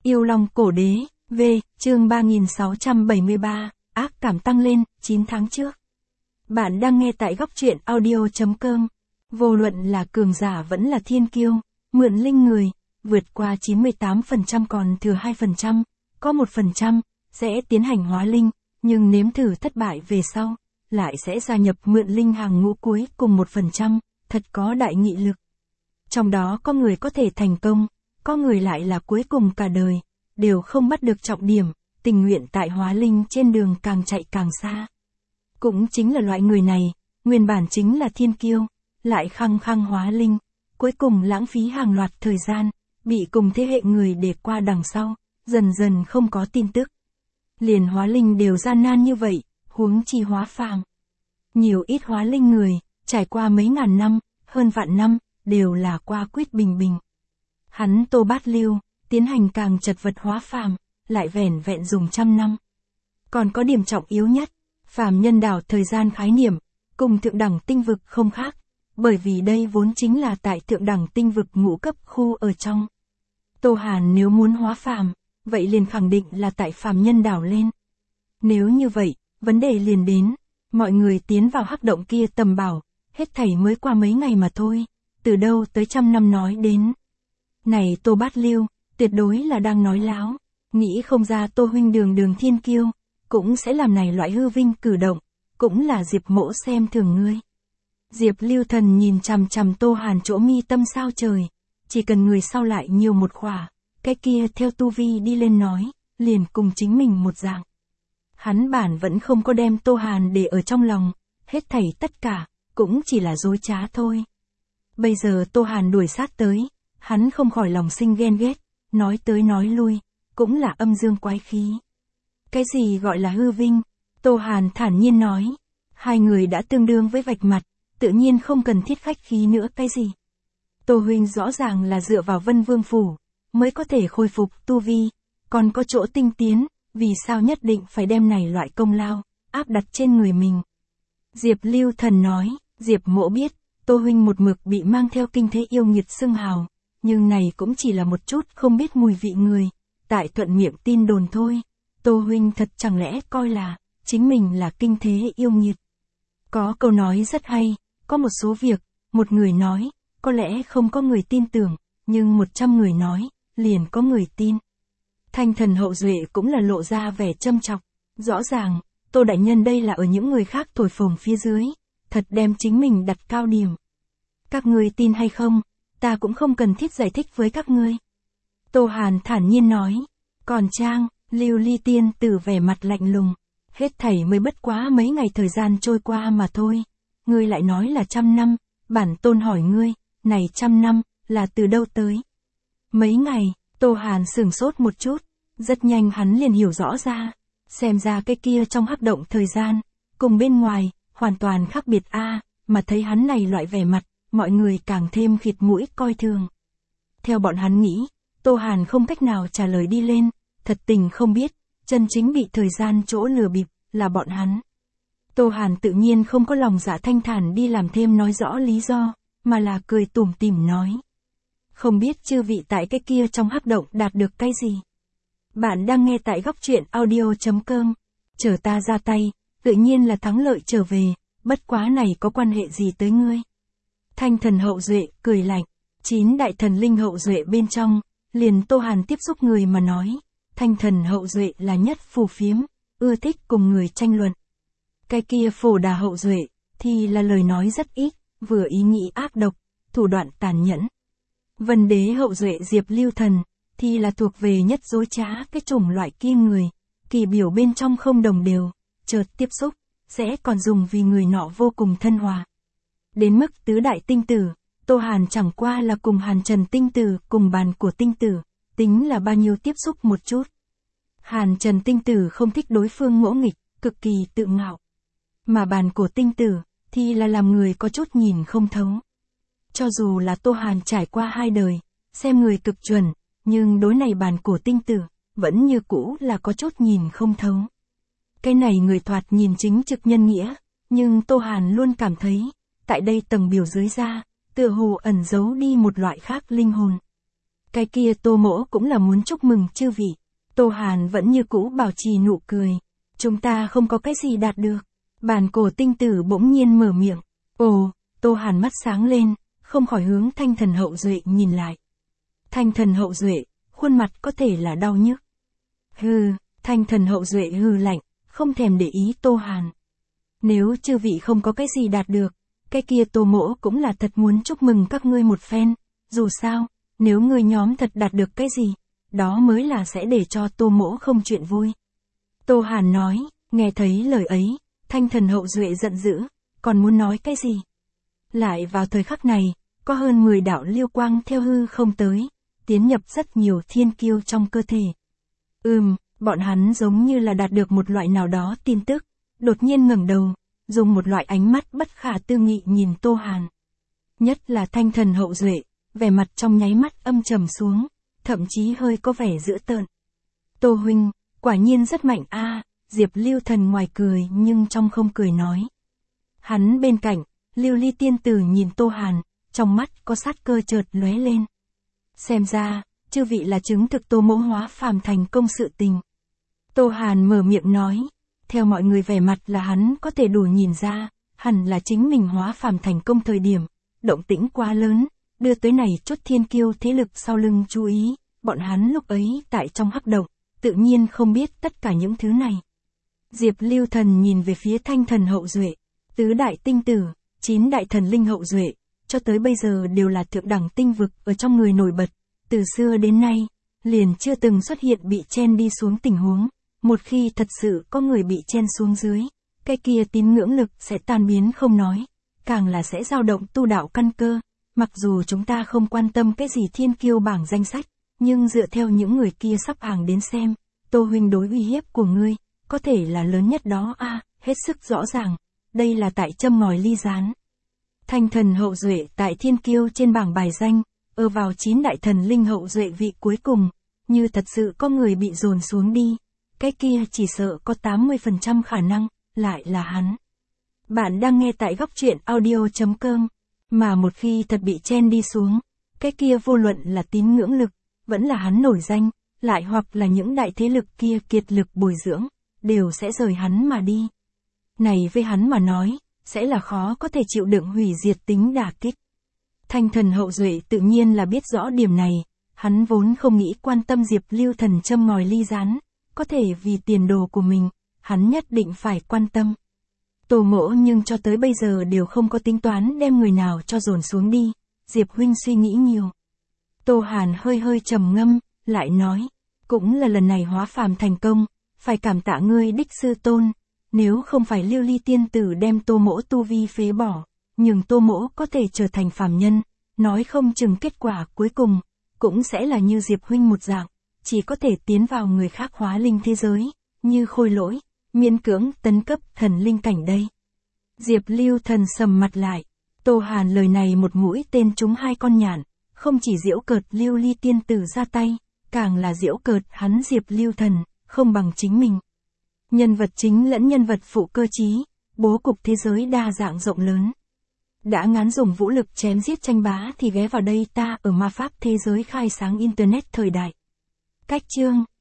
Yêu Long Cổ Đế, V, chương 3673, ác cảm tăng lên, 9 tháng trước. Bạn đang nghe tại góc truyện audio.com. Vô luận là cường giả vẫn là thiên kiêu, mượn linh người, vượt qua 98% còn thừa 2%, có 1%, sẽ tiến hành hóa linh, nhưng nếm thử thất bại về sau, lại sẽ gia nhập mượn linh hàng ngũ cuối cùng 1%, thật có đại nghị lực. Trong đó có người có thể thành công, có người lại là cuối cùng cả đời, đều không bắt được trọng điểm, tình nguyện tại hóa linh trên đường càng chạy càng xa. Cũng chính là loại người này, nguyên bản chính là thiên kiêu, lại khăng khăng hóa linh, cuối cùng lãng phí hàng loạt thời gian, bị cùng thế hệ người để qua đằng sau, dần dần không có tin tức. Liền hóa linh đều gian nan như vậy, huống chi hóa phàm. Nhiều ít hóa linh người, trải qua mấy ngàn năm, hơn vạn năm, đều là qua quyết bình bình. Hắn Tô Bát Lưu, tiến hành càng chật vật hóa phàm, lại vẻn vẹn dùng 100 năm. Còn có điểm trọng yếu nhất, phàm nhân đảo thời gian khái niệm, cùng thượng đẳng tinh vực không khác, bởi vì đây vốn chính là tại thượng đẳng tinh vực ngũ cấp khu ở trong. Tô Hàn nếu muốn hóa phàm, vậy liền khẳng định là tại phàm nhân đảo lên. Nếu như vậy, vấn đề liền đến, mọi người tiến vào hắc động kia tầm bảo, hết thảy mới qua mấy ngày mà thôi, từ đâu tới 100 năm nói đến. Này Tô Bát Lưu, tuyệt đối là đang nói láo, nghĩ không ra Tô huynh đường thiên kiêu, cũng sẽ làm này loại hư vinh cử động, cũng là Diệp Mỗ xem thường ngươi. Diệp Lưu Thần nhìn chằm chằm Tô Hàn chỗ mi tâm sao trời, chỉ cần người sau lại nhiều một khỏa, cái kia theo tu vi đi lên nói, liền cùng chính mình một dạng. Hắn bản vẫn không có đem Tô Hàn để ở trong lòng, hết thảy tất cả, cũng chỉ là dối trá thôi. Bây giờ Tô Hàn đuổi sát tới, hắn không khỏi lòng sinh ghen ghét, nói tới nói lui, cũng là âm dương quái khí. Cái gì gọi là hư vinh? Tô Hàn thản nhiên nói, hai người đã tương đương với vạch mặt, tự nhiên không cần thiết khách khí nữa cái gì. Tô huynh rõ ràng là dựa vào Vân Vương Phủ, mới có thể khôi phục tu vi, còn có chỗ tinh tiến, vì sao nhất định phải đem này loại công lao, áp đặt trên người mình. Diệp Lưu Thần nói, Diệp Mỗ biết, Tô huynh một mực bị mang theo kinh thế yêu nghiệt xưng hào, nhưng này cũng chỉ là một chút không biết mùi vị người, tại thuận miệng tin đồn thôi. Tô huynh thật chẳng lẽ coi là, chính mình là kinh thế yêu nghiệt. Có câu nói rất hay, có một số việc, một người nói, có lẽ không có người tin tưởng, nhưng 100 người nói, liền có người tin. Thanh Thần Hậu Duệ cũng là lộ ra vẻ châm chọc, rõ ràng, Tô đại nhân đây là ở những người khác thổi phồng phía dưới, thật đem chính mình đặt cao điểm. Các ngươi tin hay không, ta cũng không cần thiết giải thích với các ngươi. Tô Hàn thản nhiên nói, còn Trang, Lưu Ly Tiên Tử vẻ mặt lạnh lùng, hết thảy mới bất quá mấy ngày thời gian trôi qua mà thôi, ngươi lại nói là 100 năm, bản tôn hỏi ngươi, này 100 năm, là từ đâu tới? Mấy ngày, Tô Hàn sửng sốt một chút, rất nhanh hắn liền hiểu rõ ra, xem ra cái kia trong hắc động thời gian, cùng bên ngoài, hoàn toàn khác biệt mà thấy hắn này loại vẻ mặt, mọi người càng thêm khịt mũi coi thường. Theo bọn hắn nghĩ, Tô Hàn không cách nào trả lời đi lên, thật tình không biết, chân chính bị thời gian chỗ lừa bịp, là bọn hắn. Tô Hàn tự nhiên không có lòng dạ thanh thản đi làm thêm nói rõ lý do, mà là cười tủm tỉm nói. Không biết chư vị tại cái kia trong hắc động đạt được cái gì? Bạn đang nghe tại góc truyện audio.com, chờ ta ra tay, tự nhiên là thắng lợi trở về, bất quá này có quan hệ gì tới ngươi? Thanh Thần Hậu Duệ cười lạnh, 9 đại thần linh hậu duệ bên trong, liền Tô Hàn tiếp xúc người mà nói, Thanh Thần Hậu Duệ là nhất phù phiếm, ưa thích cùng người tranh luận. Cái kia Phổ Đà Hậu Duệ, thì là lời nói rất ít, vừa ý nghĩ ác độc, thủ đoạn tàn nhẫn. Vân Đế Hậu Duệ Diệp Lưu Thần, thì là thuộc về nhất dối trá cái chủng loại kia người, kỳ biểu bên trong không đồng đều, chợt tiếp xúc, sẽ còn dùng vì người nọ vô cùng thân hòa. Đến mức tứ đại tinh tử, Tô Hàn chẳng qua là cùng Hàn Trần tinh tử cùng bàn của tinh tử, tính là bao nhiêu tiếp xúc một chút. Hàn Trần tinh tử không thích đối phương ngỗ nghịch, cực kỳ tự ngạo. Mà bàn của tinh tử, thì là làm người có chút nhìn không thấu. Cho dù là Tô Hàn trải qua 2 đời, xem người cực chuẩn, nhưng đối này bàn của tinh tử, vẫn như cũ là có chút nhìn không thấu. Cái này người thoạt nhìn chính trực nhân nghĩa, nhưng Tô Hàn luôn cảm thấy, tại đây tầng biểu dưới ra, tựa hồ ẩn giấu đi một loại khác linh hồn. Cái kia Tô Mỗ cũng là muốn chúc mừng chư vị. Tô Hàn vẫn như cũ bảo trì nụ cười. Chúng ta không có cái gì đạt được. Bản cổ tinh tử bỗng nhiên mở miệng. Ồ, Tô Hàn mắt sáng lên, không khỏi hướng Thanh Thần Hậu Duệ nhìn lại. Thanh Thần Hậu Duệ, khuôn mặt có thể là đau nhức. Hừ, Thanh Thần Hậu Duệ hừ lạnh, không thèm để ý Tô Hàn. Nếu chư vị không có cái gì đạt được, cái kia Tô Mỗ cũng là thật muốn chúc mừng các ngươi một phen. Dù sao, nếu ngươi nhóm thật đạt được cái gì, đó mới là sẽ để cho Tô Mỗ không chuyện vui. Tô Hàn nói, nghe thấy lời ấy, Thanh Thần Hậu Duệ giận dữ, còn muốn nói cái gì? Lại vào thời khắc này, có hơn 10 đạo liêu quang theo hư không tới, tiến nhập rất nhiều thiên kiêu trong cơ thể. Bọn hắn giống như là đạt được một loại nào đó tin tức, đột nhiên ngẩng đầu, dùng một loại ánh mắt bất khả tư nghị nhìn Tô Hàn. Nhất là Thanh Thần Hậu Duệ, vẻ mặt trong nháy mắt âm trầm xuống, thậm chí hơi có vẻ dữ tợn. Tô huynh, quả nhiên rất mạnh a. Diệp Lưu Thần ngoài cười nhưng trong không cười nói. Hắn bên cạnh, Lưu Ly Tiên Tử nhìn Tô Hàn, trong mắt có sát cơ chợt lóe lên. Xem ra, chư vị là chứng thực Tô Mỗ hóa phàm thành công sự tình. Tô Hàn mở miệng nói, theo mọi người vẻ mặt là hắn có thể đủ nhìn ra, hẳn là chính mình hóa phàm thành công thời điểm, động tĩnh quá lớn, đưa tới này chút thiên kiêu thế lực sau lưng chú ý, bọn hắn lúc ấy tại trong hắc động, tự nhiên không biết tất cả những thứ này. Diệp Lưu Thần nhìn về phía Thanh Thần Hậu Duệ, tứ đại tinh tử, 9 đại thần linh hậu duệ, cho tới bây giờ đều là thượng đẳng tinh vực ở trong người nổi bật, từ xưa đến nay, liền chưa từng xuất hiện bị chen đi xuống tình huống, một khi thật sự có người bị chen xuống dưới, cái kia tín ngưỡng lực sẽ tan biến không nói, càng là sẽ dao động tu đạo căn cơ, mặc dù chúng ta không quan tâm cái gì thiên kiêu bảng danh sách, nhưng dựa theo những người kia sắp hàng đến xem, Tô huynh đối uy hiếp của ngươi, có thể là lớn nhất đó a, hết sức rõ ràng, đây là tại châm ngòi ly gián. Thanh Thần Hậu Duệ tại thiên kiêu trên bảng bài danh, ở vào 9 đại thần linh hậu duệ vị cuối cùng, như thật sự có người bị dồn xuống đi, cái kia chỉ sợ có 80% khả năng, lại là hắn. Bạn đang nghe tại góc truyện audio.com, mà một khi thật bị chen đi xuống, cái kia vô luận là tín ngưỡng lực, vẫn là hắn nổi danh, lại hoặc là những đại thế lực kia kiệt lực bồi dưỡng, đều sẽ rời hắn mà đi. Này với hắn mà nói, sẽ là khó có thể chịu đựng hủy diệt tính đả kích. Thanh Thần Hậu Duệ tự nhiên là biết rõ điểm này, hắn vốn không nghĩ quan tâm Diệp Lưu Thần châm ngòi ly gián, có thể vì tiền đồ của mình, hắn nhất định phải quan tâm. Tô Mỗ nhưng cho tới bây giờ đều không có tính toán đem người nào cho dồn xuống đi, Diệp huynh suy nghĩ nhiều. Tô Hàn hơi hơi trầm ngâm, lại nói, cũng là lần này hóa phàm thành công, phải cảm tạ ngươi đích sư tôn, nếu không phải Lưu Ly Tiên Tử đem Tô Mỗ tu vi phế bỏ, nhưng Tô Mỗ có thể trở thành phàm nhân, nói không chừng kết quả cuối cùng, cũng sẽ là như Diệp huynh một dạng, chỉ có thể tiến vào người khác hóa linh thế giới, như Khôi Lỗi, miễn cưỡng tấn cấp thần linh cảnh đây. Diệp Lưu Thần sầm mặt lại, Tô Hàn lời này một mũi tên trúng 2 con nhạn, không chỉ giễu cợt Lưu Ly Tiên Tử ra tay, càng là giễu cợt hắn Diệp Lưu Thần, không bằng chính mình. Nhân vật chính lẫn nhân vật phụ cơ trí, bố cục thế giới đa dạng rộng lớn. Đã ngán dùng vũ lực chém giết tranh bá thì ghé vào đây ta ở ma pháp thế giới khai sáng Internet thời đại. Cách chương